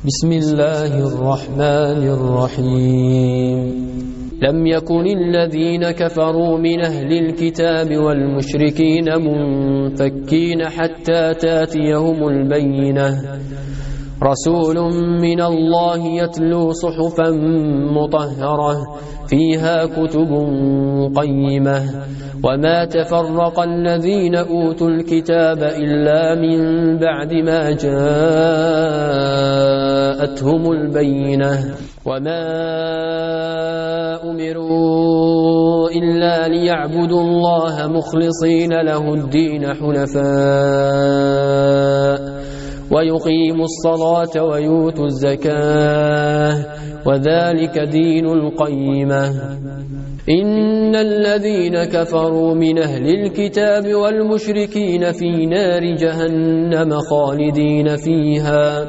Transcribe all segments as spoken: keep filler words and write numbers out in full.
بسم الله الرحمن الرحيم لم يكن الذين كفروا من أهل الكتاب والمشركين منفكين حتى تاتيهم البينة رسول من الله يتلو صحفا مطهرة فيها كتب قيمة وما تفرق الذين أوتوا الكتاب إلا من بعد ما جاءتهم البينة وما أمروا إلا ليعبدوا الله مخلصين له الدين حنفاء ويقيموا الصلاة ويؤتوا الزكاة وذلك دين القيمة إن الذين كفروا من أهل الكتاب والمشركين في نار جهنم خالدين فيها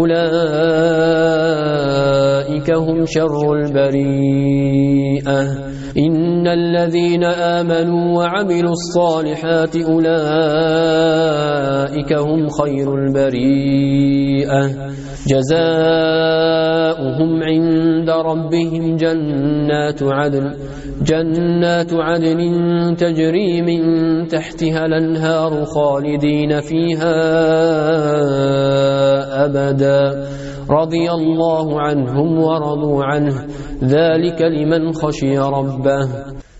أولئك هم شر البريئة إن الذين آمنوا وعملوا الصالحات أولئك هم خير البريئة جزاؤهم عند ربهم جنات عدن جنات عدن تجري من تحتها الأنهار خالدين فيها أبدا رضي الله عنهم ورضوا عنه ذلك لمن خشي ربه